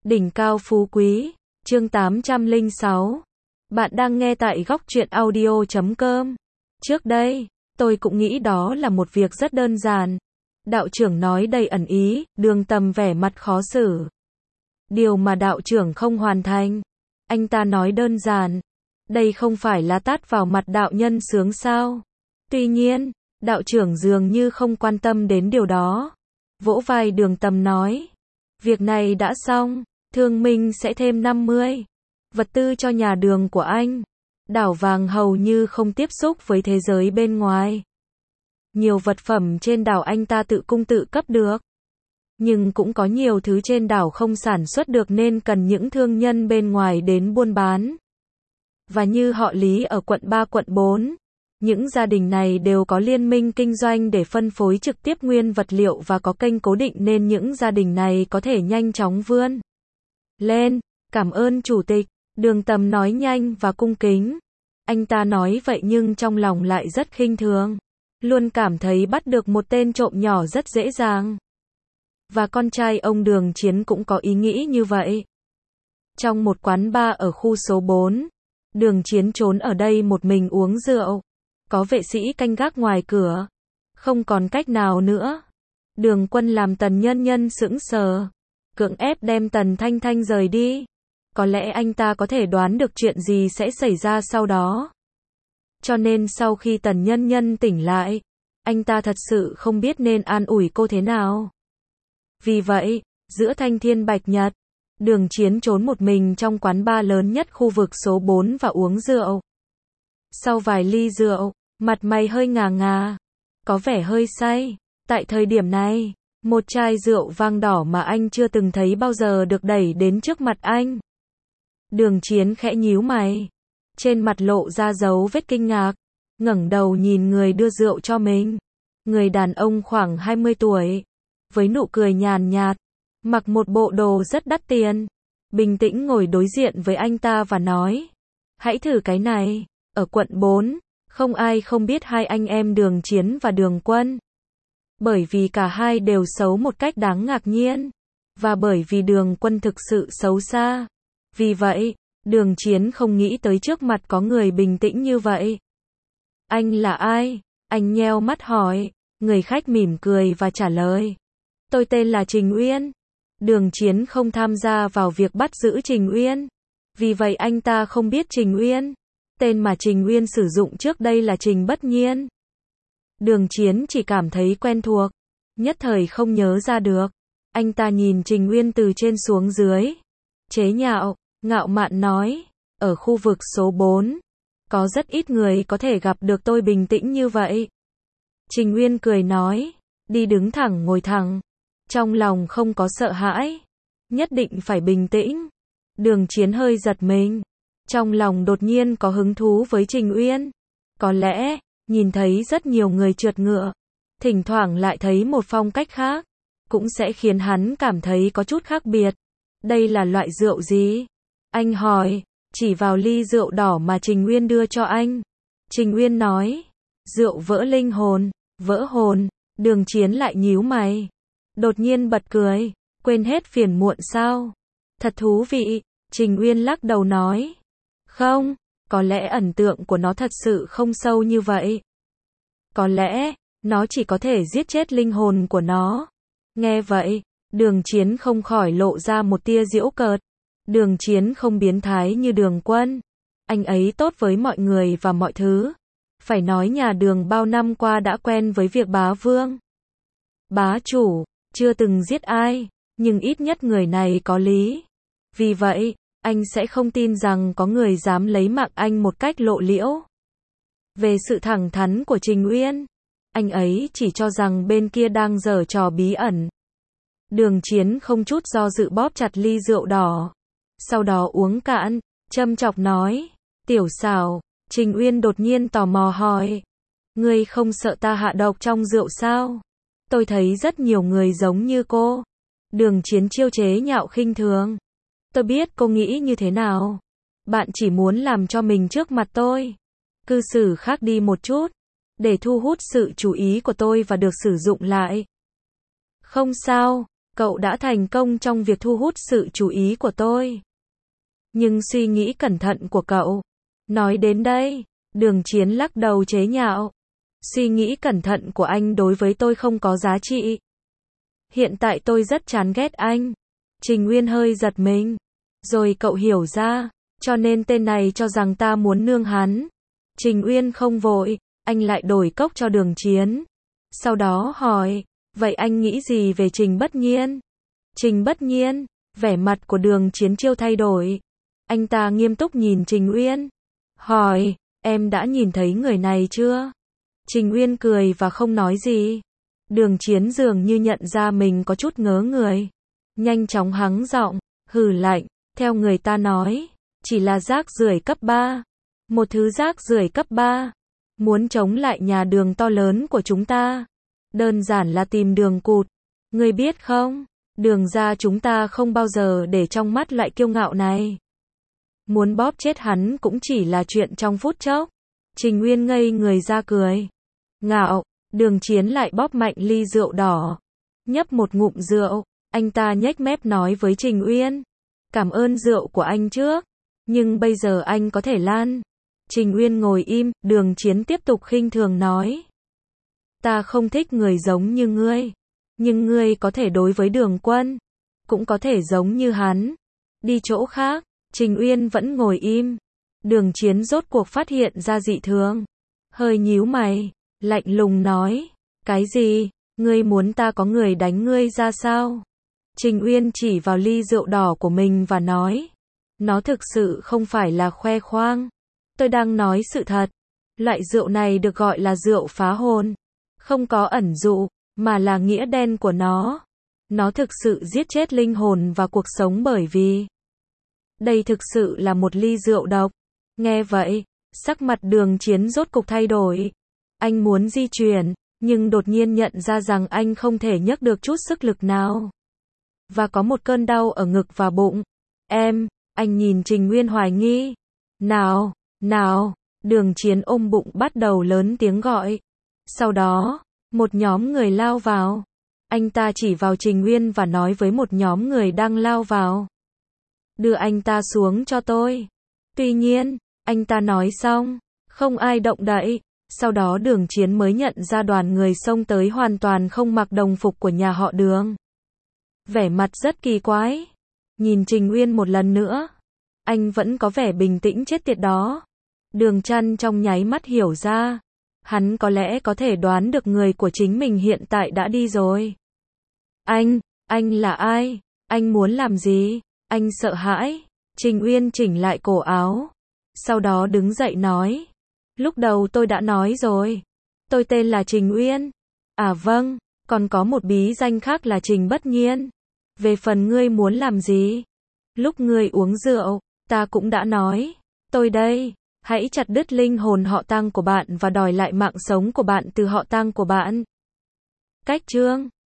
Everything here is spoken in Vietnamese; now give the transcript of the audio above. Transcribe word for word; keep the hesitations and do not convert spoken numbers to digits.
Đỉnh cao phú quý, chương tám trăm lẻ sáu. Bạn đang nghe tại góc truyện audio chấm com. Trước đây, tôi cũng nghĩ đó là một việc rất đơn giản. Đạo trưởng nói đầy ẩn ý, Đường Tầm vẻ mặt khó xử. Điều mà đạo trưởng không hoàn thành. Anh ta nói đơn giản. Đây không phải là tát vào mặt đạo nhân sướng sao? Tuy nhiên, đạo trưởng dường như không quan tâm đến điều đó. Vỗ vai Đường Tầm nói. Việc này đã xong, Thương Minh sẽ thêm năm mươi vật tư cho nhà đường của anh. Đảo vàng hầu như không tiếp xúc với thế giới bên ngoài. Nhiều vật phẩm trên đảo anh ta tự cung tự cấp được. Nhưng cũng có nhiều thứ trên đảo không sản xuất được nên cần những thương nhân bên ngoài đến buôn bán. Và như họ Lý ở quận ba quận bốn, những gia đình này đều có liên minh kinh doanh để phân phối trực tiếp nguyên vật liệu và có kênh cố định nên những gia đình này có thể nhanh chóng vươn lên. Cảm ơn chủ tịch, Đường Tầm nói nhanh và cung kính. Anh ta nói vậy nhưng trong lòng lại rất khinh thường. Luôn cảm thấy bắt được một tên trộm nhỏ rất dễ dàng. Và con trai ông Đường Chiến cũng có ý nghĩ như vậy. Trong một quán bar ở khu số bốn, Đường Chiến trốn ở đây một mình uống rượu. Có vệ sĩ canh gác ngoài cửa. Không còn cách nào nữa. Đường Quân làm Tần Nhân Nhân sững sờ. Cưỡng ép đem Tần Thanh Thanh rời đi. Có lẽ anh ta có thể đoán được chuyện gì sẽ xảy ra sau đó. Cho nên sau khi Tần Nhân Nhân tỉnh lại, anh ta thật sự không biết nên an ủi cô thế nào. Vì vậy, giữa thanh thiên bạch nhật, Đường Chiến trốn một mình trong quán bar lớn nhất khu vực số bốn và uống rượu. Sau vài ly rượu, mặt mày hơi ngà ngà, có vẻ hơi say. Tại thời điểm này, một chai rượu vang đỏ mà anh chưa từng thấy bao giờ được đẩy đến trước mặt anh. Đường Chiến khẽ nhíu mày, trên mặt lộ ra dấu vết kinh ngạc, ngẩng đầu nhìn người đưa rượu cho mình. Người đàn ông khoảng hai mươi tuổi, với nụ cười nhàn nhạt, mặc một bộ đồ rất đắt tiền, bình tĩnh ngồi đối diện với anh ta và nói: "Hãy thử cái này." Ở quận bốn, không ai không biết hai anh em Đường Chiến và Đường Quân. Bởi vì cả hai đều xấu một cách đáng ngạc nhiên. Và bởi vì Đường Quân thực sự xấu xa. Vì vậy, Đường Chiến không nghĩ tới trước mặt có người bình tĩnh như vậy. "Anh là ai?" Anh nheo mắt hỏi. Người khách mỉm cười và trả lời: "Tôi tên là Trình Uyên." Đường Chiến không tham gia vào việc bắt giữ Trình Uyên. Vì vậy anh ta không biết Trình Uyên. Tên mà Trình Uyên sử dụng trước đây là Trình Bất Nhiên. Đường Chiến chỉ cảm thấy quen thuộc, nhất thời không nhớ ra được. Anh ta nhìn Trình Uyên từ trên xuống dưới, chế nhạo, ngạo mạn nói: "Ở khu vực số bốn, có rất ít người có thể gặp được tôi bình tĩnh như vậy." Trình Uyên cười nói: "Đi đứng thẳng ngồi thẳng, trong lòng không có sợ hãi, nhất định phải bình tĩnh." Đường Chiến hơi giật mình, trong lòng đột nhiên có hứng thú với Trình Uyên. Có lẽ, nhìn thấy rất nhiều người trượt ngựa, thỉnh thoảng lại thấy một phong cách khác, cũng sẽ khiến hắn cảm thấy có chút khác biệt. "Đây là loại rượu gì?" Anh hỏi, chỉ vào ly rượu đỏ mà Trình Uyên đưa cho anh. Trình Uyên nói: "Rượu vỡ linh hồn." "Vỡ hồn?" Đường Chiến lại nhíu mày, đột nhiên bật cười: "Quên hết phiền muộn sao? Thật thú vị." Trình Uyên lắc đầu nói: "Không, có lẽ ấn tượng của nó thật sự không sâu như vậy. Có lẽ, nó chỉ có thể giết chết linh hồn của nó." Nghe vậy, Đường Chiến không khỏi lộ ra một tia giễu cợt. Đường Chiến không biến thái như Đường Quân. Anh ấy tốt với mọi người và mọi thứ. Phải nói nhà Đường bao năm qua đã quen với việc bá vương, bá chủ, chưa từng giết ai, nhưng ít nhất người này có lý. Vì vậy, anh sẽ không tin rằng có người dám lấy mạng anh một cách lộ liễu. Về sự thẳng thắn của Trình Uyên, anh ấy chỉ cho rằng bên kia đang giở trò bí ẩn. Đường Chiến không chút do dự bóp chặt ly rượu đỏ, sau đó uống cạn, châm chọc nói: "Tiểu xảo." Trình Uyên đột nhiên tò mò hỏi: "Ngươi không sợ ta hạ độc trong rượu sao? Tôi thấy rất nhiều người giống như cô." Đường Chiến chiêu chế nhạo khinh thường: "Tôi biết cô nghĩ như thế nào. Bạn chỉ muốn làm cho mình trước mặt tôi cư xử khác đi một chút, để thu hút sự chú ý của tôi và được sử dụng lại. Không sao, Cậu đã thành công trong việc thu hút sự chú ý của tôi. Nhưng suy nghĩ cẩn thận của cậu. Nói đến đây, Đường Chiến lắc đầu chế nhạo. Suy nghĩ cẩn thận của anh đối với tôi không có giá trị. Hiện tại tôi rất chán ghét anh. Trình Uyên hơi giật mình. Rồi cậu hiểu ra, cho nên tên này cho rằng ta muốn nương hắn. Trình Uyên không vội, anh lại đổi cốc cho Đường Chiến. Sau đó hỏi, vậy anh nghĩ gì về Trình Bất Nhiên? Trình Bất Nhiên, vẻ mặt của Đường Chiến chiêu thay đổi. Anh ta nghiêm túc nhìn Trình Uyên. Hỏi, em đã nhìn thấy người này chưa? Trình Uyên cười và không nói gì. Đường Chiến dường như nhận ra mình có chút ngớ người. Nhanh chóng hắng giọng, hừ lạnh, theo người ta nói, chỉ là rác rưởi cấp ba. Một thứ rác rưởi cấp ba. Muốn chống lại nhà Đường to lớn của chúng ta. Đơn giản là tìm đường cụt. Ngươi biết không, Đường gia chúng ta không bao giờ để trong mắt loại kiêu ngạo này. Muốn bóp chết hắn cũng chỉ là chuyện trong phút chốc. Trình Uyên ngây người ra cười. Ngạo, Đường Chiến lại bóp mạnh ly rượu đỏ. Nhấp một ngụm rượu, anh ta nhếch mép nói với Trình Uyên. Cảm ơn rượu của anh trước, nhưng bây giờ anh có thể lan. Trình Uyên ngồi im, Đường Chiến tiếp tục khinh thường nói. Ta không thích người giống như ngươi, nhưng ngươi có thể đối với Đường Quân, cũng có thể giống như hắn. Đi chỗ khác. Trình Uyên vẫn ngồi im. Đường Chiến rốt cuộc phát hiện ra dị thường. Hơi nhíu mày, lạnh lùng nói. Cái gì? Ngươi muốn ta có người đánh ngươi ra sao? Trình Uyên chỉ vào ly rượu đỏ của mình và nói. Nó thực sự không phải là khoe khoang. Tôi đang nói sự thật. Loại rượu này được gọi là rượu phá hồn. Không có ẩn dụ, mà là nghĩa đen của nó. Nó thực sự giết chết linh hồn và cuộc sống bởi vì đây thực sự là một ly rượu độc. Nghe vậy, sắc mặt Đường Chiến rốt cục thay đổi. Anh muốn di chuyển, nhưng đột nhiên nhận ra rằng anh không thể nhấc được chút sức lực nào. Và có một cơn đau ở ngực và bụng. Em, anh nhìn Trình Uyên hoài nghi. Nào, nào, Đường Chiến ôm bụng bắt đầu lớn tiếng gọi. Sau đó, một nhóm người lao vào. Anh ta chỉ vào Trình Uyên và nói với một nhóm người đang lao vào. Đưa anh ta xuống cho tôi. Tuy nhiên, anh ta nói xong, không ai động đậy. Sau đó Đường Chiến mới nhận ra đoàn người xông tới hoàn toàn không mặc đồng phục của nhà họ Đường. Vẻ mặt rất kỳ quái. Nhìn Trình Uyên một lần nữa. Anh vẫn có vẻ bình tĩnh chết tiệt đó. Đường Trăn trong nháy mắt hiểu ra. Hắn có lẽ có thể đoán được người của chính mình hiện tại đã đi rồi. Anh, anh là ai? Anh muốn làm gì? Anh sợ hãi. Trình Uyên chỉnh lại cổ áo. Sau đó đứng dậy nói. Lúc đầu tôi đã nói rồi. Tôi tên là Trình Uyên. À vâng, còn có một bí danh khác là Trình Bất Nhiên. Về phần ngươi muốn làm gì? Lúc ngươi uống rượu, ta cũng đã nói. Tôi đây, hãy chặt đứt linh hồn họ Tăng của bạn và đòi lại mạng sống của bạn từ họ Tăng của bạn. Cách chương